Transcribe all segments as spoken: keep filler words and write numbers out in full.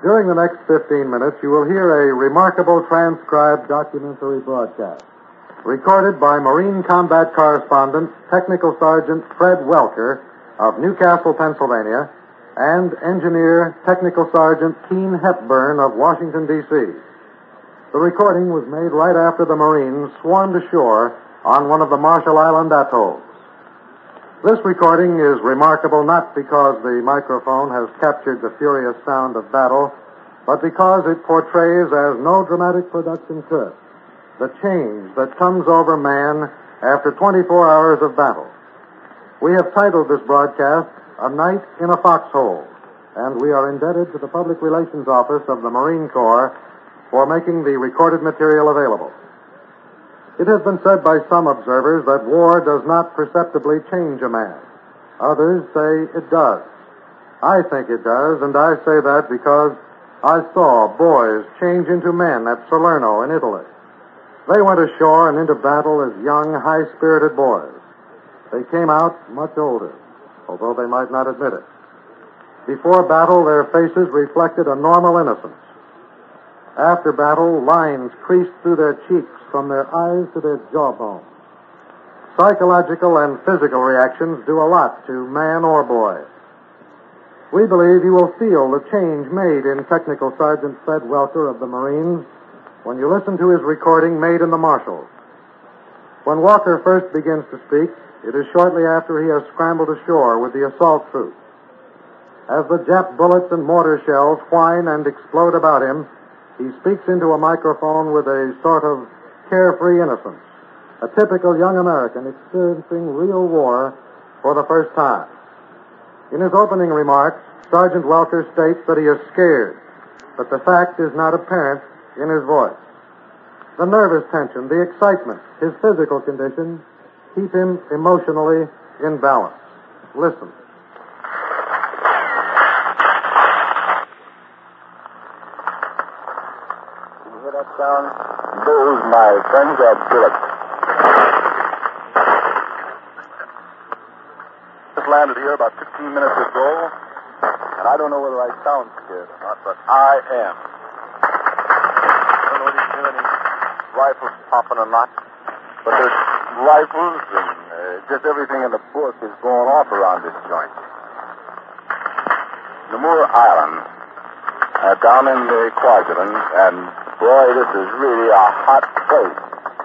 During the next fifteen minutes, you will hear a remarkable transcribed documentary broadcast recorded by Marine Combat Correspondent Technical Sergeant Fred Welker of Newcastle, Pennsylvania, and Engineer Technical Sergeant Keene Hepburn of Washington, D C The recording was made right after the Marines swarmed ashore on one of the Marshall Island atolls. This recording is remarkable not because the microphone has captured the furious sound of battle, but because it portrays, as no dramatic production could, the change that comes over man after twenty-four hours of battle. We have titled this broadcast, A Night in a Foxhole, and we are indebted to the Public Relations Office of the Marine Corps for making the recorded material available. It has been said by some observers that war does not perceptibly change a man. Others say it does. I think it does, and I say that because I saw boys change into men at Salerno in Italy. They went ashore and into battle as young, high-spirited boys. They came out much older, although they might not admit it. Before battle, their faces reflected a normal innocence. After battle, lines creased through their cheeks from their eyes to their jawbone. Psychological and physical reactions do a lot to man or boy. We believe you will feel the change made in Technical Sergeant Fred Welker of the Marines when you listen to his recording made in the Marshalls. When Walker first begins to speak, it is shortly after he has scrambled ashore with the assault troops. As the Jap bullets and mortar shells whine and explode about him, he speaks into a microphone with a sort of carefree innocence, a typical young American experiencing real war for the first time. In his opening remarks, Sergeant Welker states that he is scared, but the fact is not apparent in his voice. The nervous tension, the excitement, his physical condition keep him emotionally in balance. Listen. Down. Those, my friends, are bullets. Just landed here about fifteen minutes ago, and I don't know whether I sound scared or not, but I am. I don't know if you hear any rifles popping or not, but there's rifles and uh, just everything in the book is going off around this joint. Namur Island, uh, down in the Kwajalein, and boy, this is really a hot place.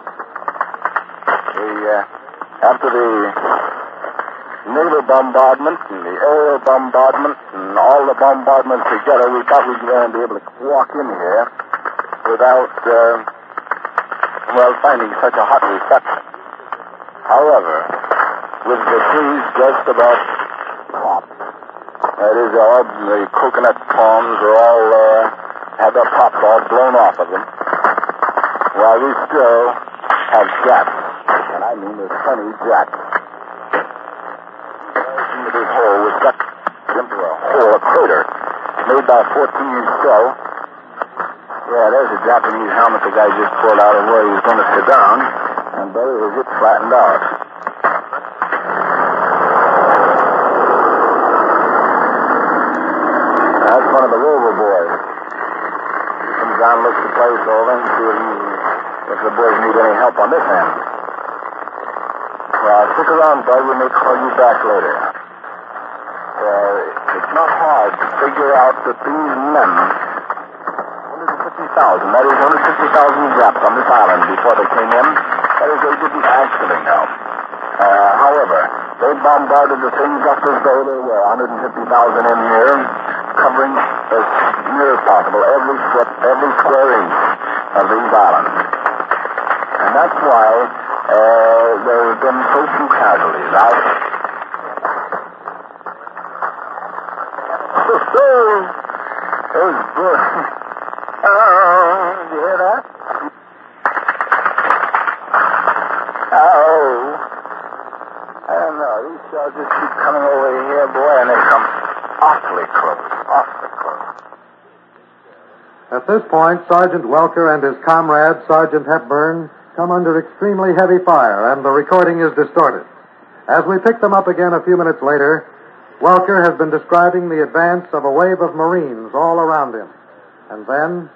The, uh, after the naval bombardment and the aerial bombardment and all the bombardments together, we thought we were going to be able to walk in here without, uh, well, finding such a hot reception. However, with the trees just about popped, that is, all the coconut palms are all, uh, had their tops all blown off of them, while we still have jacks, and I mean there's plenty of jacks. Into this hole was stuck into a hole, a crater, made by a fourteen-inch shell. Yeah, there's a Japanese helmet the guy just pulled out of where he was going to sit down, and there is it flattened out. That's one of the rover boys. John looks the place over and see if the boys need any help on this end. Well, stick around, Bud. We may call you back later. Uh, it's not hard to figure out that these men, one hundred fifty thousand, that is one hundred fifty thousand Japs on this island before they came in, that is, they didn't actually know. Uh, however, they bombarded the thing just as though there were one hundred fifty thousand in here, covering as near as possible every foot, every square inch of these islands. And that's why uh, there have been so few casualties. I... Those good. Oh, did you hear that? Oh. I don't know. These shells just keep coming over here, boy, and they come awfully close, awfully close. At this point, Sergeant Welker and his comrade, Sergeant Hepburn, come under extremely heavy fire, and the recording is distorted. As we pick them up again a few minutes later, Welker has been describing the advance of a wave of Marines all around him. And then...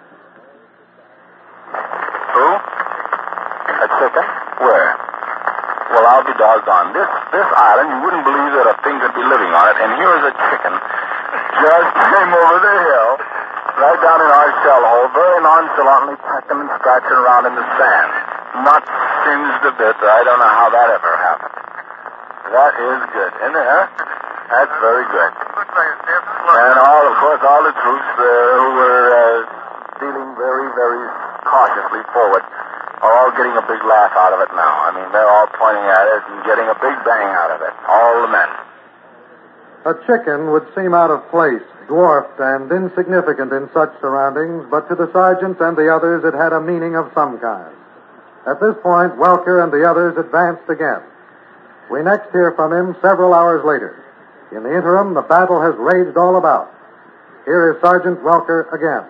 Who? A chicken? Where? Well, I'll be doggone. This this island, you wouldn't believe that a thing could be living on it, and here's a chicken just came over the hill, right down in our shell hole, very nonchalantly pecking and scratching around in the sand. Not singed a bit. I don't know how that ever happened. That is good, isn't it, huh? That's very good. And all, of course, all the troops uh, who were uh, stealing very, very cautiously forward are all getting a big laugh out of it now. I mean, they're all pointing at it and getting a big bang out of it. All the men. A chicken would seem out of place, dwarfed and insignificant in such surroundings, but to the sergeant and the others it had a meaning of some kind. At this point, Welker and the others advanced again. We next hear from him several hours later. In the interim, the battle has raged all about. Here is Sergeant Welker again.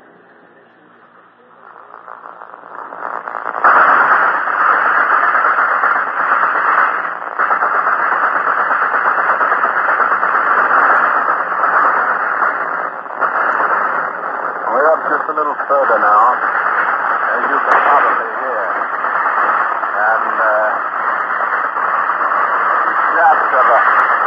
Just a little further now, as you can probably hear. And, uh, just of a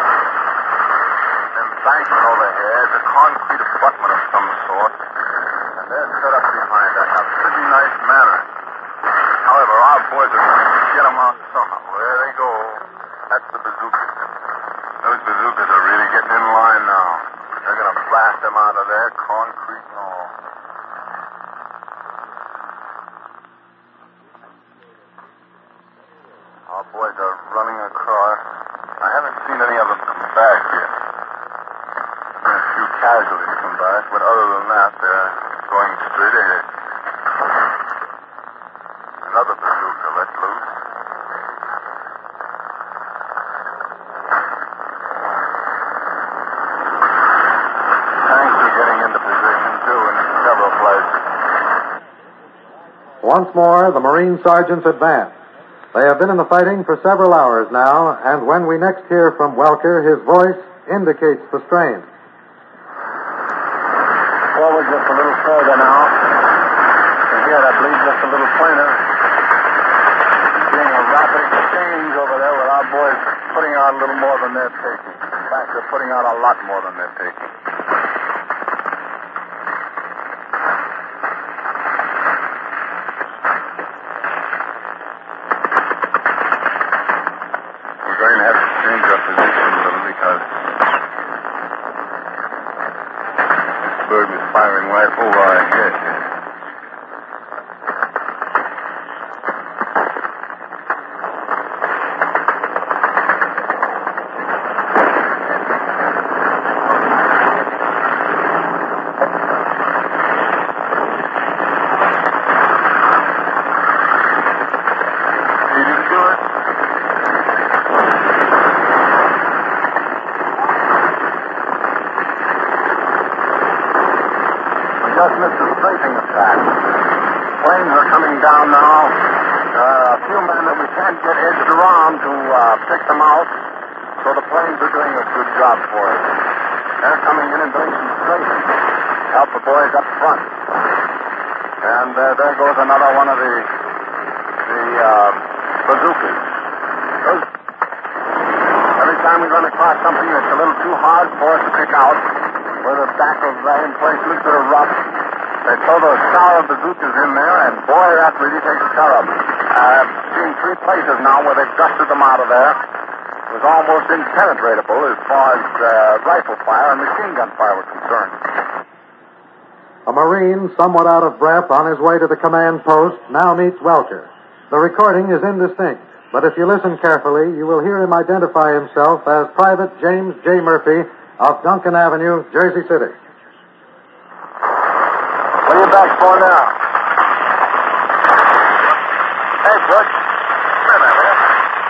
embankment over here is a concrete abutment of some sort, and they're set up behind that in a pretty nice manner. However, our boys are trying to get them out somehow. There they go. That's the bazookas. Those bazookas are really getting in line now. They're going to blast them out of there, concrete and all. Our boys are running across. I haven't seen any of them come back yet. A few casualties come back, but other than that, they're going straight ahead. Another bazooka let loose. Tanks are getting into position, too, in several places. Once more, the Marine sergeants advance. They have been in the fighting for several hours now, and when we next hear from Welker, his voice indicates the strain. Forward just a little further now. And here, I believe, just a little plainer. Seeing a rapid exchange over there with our boys putting out a little more than they're taking. In fact, they're putting out a lot more than they're taking. We're going to have to change our position a little because this bird is firing right over our head. Just missed a strafing attack. Planes are coming down now. Uh, a few men that we can't get edged around to uh, pick them out, so the planes are doing a good job for us. They're coming in and doing some strafing. Help the boys up front. And uh, there goes another one of the the uh, bazookas. Those, every time we run across something that's a little too hard for us to pick out, where the back of uh, in places that are rough, they throw those shower bazookas in there, and boy, that really takes care of them. I've seen three places now where they've dusted them out of there. It was almost impenetrable as far as uh, rifle fire and machine gun fire were concerned. A Marine, somewhat out of breath, on his way to the command post, now meets Welker. The recording is indistinct, but if you listen carefully, you will hear him identify himself as Private James J. Murphy of Duncan Avenue, Jersey City. What are you back for now? Hey, Butch. Come here, man, will you?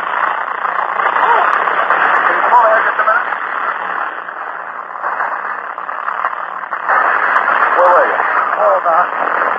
Can you come over here just a minute? Where were you? Oh, about...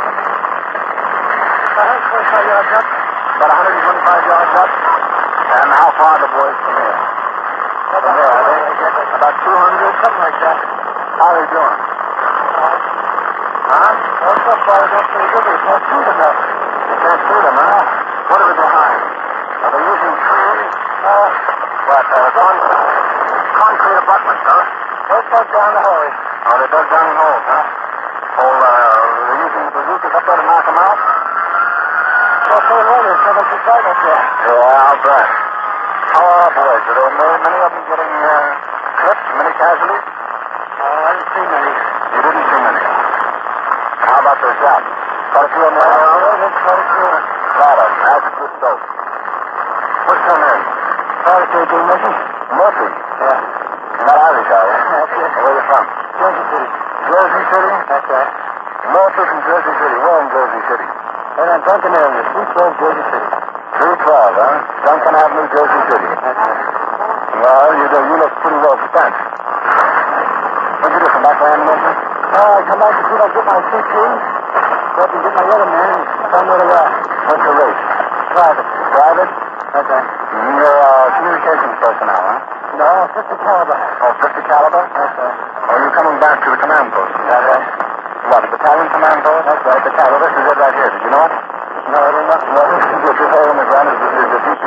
About twenty-five yards up. About one hundred twenty-five yards up. And how far are the boys from here? From here, are they? About two hundred? Something like that. How are they doing? Huh? Those stuff fires up pretty good, but you can't see them, though. You can't see them, huh? What are they behind? Are they using trees? Uh, what, uh, concrete? Concrete abutments, huh? They dug down the holes. Oh, they dug down the holes, huh? Oh, uh, they're using the bazookas up there to knock them out? Well, so later, so they keep right up there. Yeah, I'll bet. How are our boys? Are there many, many of them getting, uh, hurt? Many casualties? Oh, I didn't see many. You didn't see many? How about their shots? Quite a few of them around? Yeah, there's quite a few. Lot of them. That's good dope. What's your name? Sorry, K J Murphy. Murphy? Yeah. You're not Irish, are you? That's it. Where are you from? Jersey City. Jersey City? That's right. Murphy from Jersey City. Where in Jersey City? And on Duncan Avenue, three twelve, Jersey City. three twelve, huh? Duncan Avenue, Jersey City. That's right. Well, you, do, you look pretty well spent. What'd you do, come back for ammunition? Oh, I come back to see if I get my C T. So I can get my other man and find where they are. What's your race? Private. Private? That's right. You're uh, communications personnel, huh? No, fifty caliber. Oh, fifty caliber? That's right. Oh, you're coming back to the command post? That's right. What, a battalion command post? That's right. The caliber. This is it right here. Did you know it? No, I didn't know. Well, this is this hole in the ground is the D P.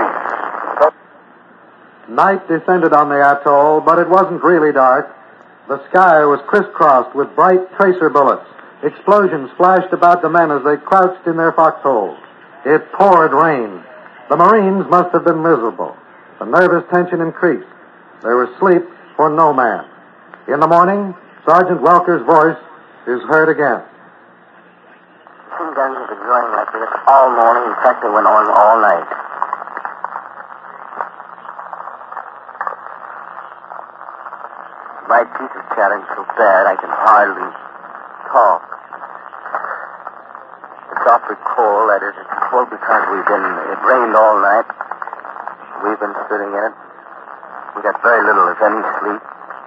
Night descended on the atoll, but it wasn't really dark. The sky was crisscrossed with bright tracer bullets. Explosions flashed about the men as they crouched in their foxholes. It poured rain. The Marines must have been miserable. The nervous tension increased. There was sleep for no man. In the morning, Sergeant Welker's voice is heard again. Machine guns have been going like this all morning. In fact, they went on all night. My teeth are chattering so bad I can hardly talk. It's awfully cold. That is, it's cold because we've been, it rained all night. We've been sitting in it. We got very little, if any, sleep.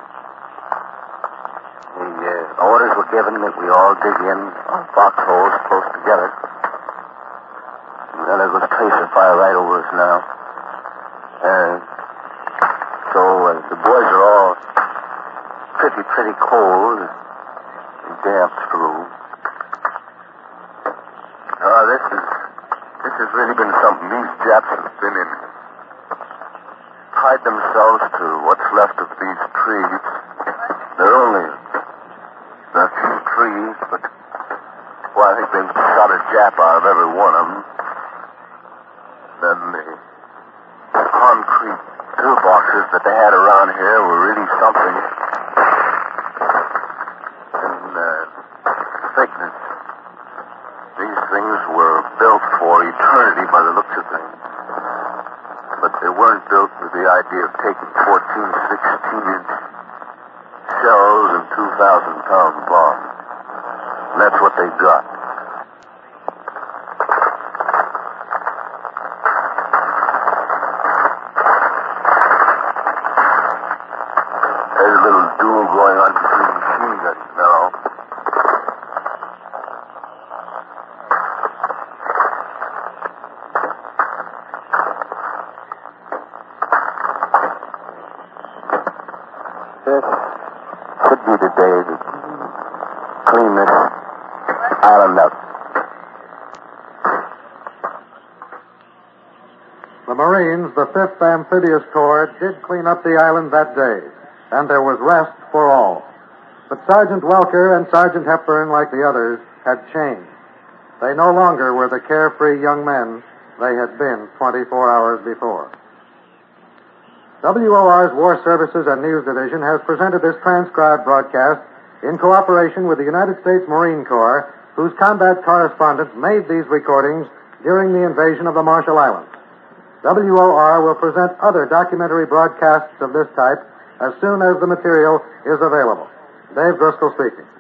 The uh, orders were given that we all dig in on foxholes close together. And then there goes tracer fire right over us now. Uh, so uh, the boys are all pretty, pretty cold and damp through. Oh, this is, this has really been something. These Japs have been in. Tied themselves to what's left of these trees. They're only a few trees, but, well, I think they've shot a Jap out of every one of them. Then the concrete pillboxes that they had around here were really something. And, uh, thickness. These things were built for eternity by the looks of things. But they weren't built with the idea of taking fourteen, sixteen-inch shells and two thousand pound bombs. And that's what they got. There's a little duel going on between machine guns now. This should be the day to clean this island up. The Marines, the fifth Amphibious Corps, did clean up the island that day, and there was rest for all. But Sergeant Welker and Sergeant Hepburn, like the others, had changed. They no longer were the carefree young men they had been twenty-four hours before. W O R's War Services and News Division has presented this transcribed broadcast in cooperation with the United States Marine Corps, whose combat correspondents made these recordings during the invasion of the Marshall Islands. W O R will present other documentary broadcasts of this type as soon as the material is available. Dave Driscoll speaking.